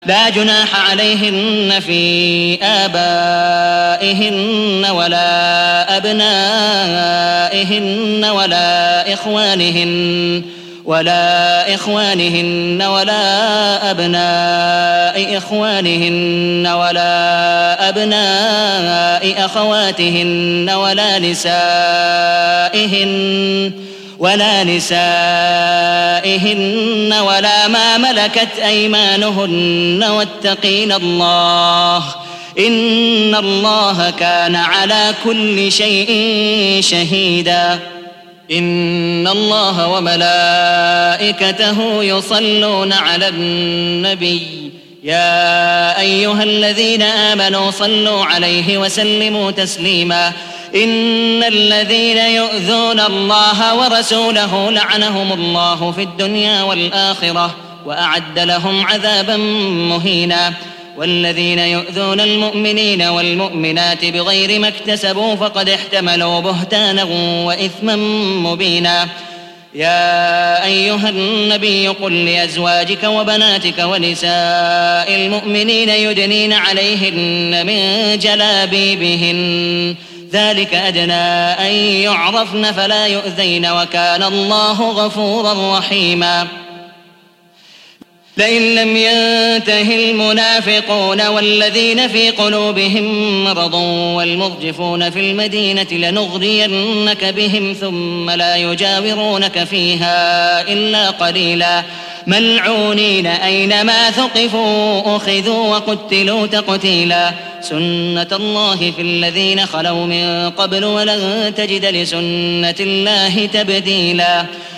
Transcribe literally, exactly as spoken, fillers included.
لا جناح عليهن في آبائهن ولا أبنائهن ولا إخوانهن ولا إخوانهن ولا أبناء إخوانهن ولا أبناء أخواتهن ولا نسائهن ولا نسائهن ولا ما ملكت أيمانهن واتقين الله إن الله كان على كل شيء شهيدا. إن الله وملائكته يصلون على النبي يا أيها الذين آمنوا صلوا عليه وسلموا تسليما. إن الذين يؤذون الله ورسوله لعنهم الله في الدنيا والآخرة وأعد لهم عذابا مهينا. والذين يؤذون المؤمنين والمؤمنات بغير ما اكتسبوا فقد احتملوا بهتانا وإثما مبينا. يا أيها النبي قل لأزواجك وبناتك ونساء المؤمنين يدنين عليهن من جلابيبهن ذلك أدنى أن يعرفن فلا يؤذين وكان الله غفورا رحيما. لئن لم ينته المنافقون والذين في قلوبهم مرض والمرجفون في المدينة لنغرينك بهم ثم لا يجاورونك فيها إلا قليلا ملعونين أينما ثقفوا أخذوا وقتلوا تقتيلا. سنة الله في الذين خلوا من قبل ولن تجد لسنة الله تبديلا.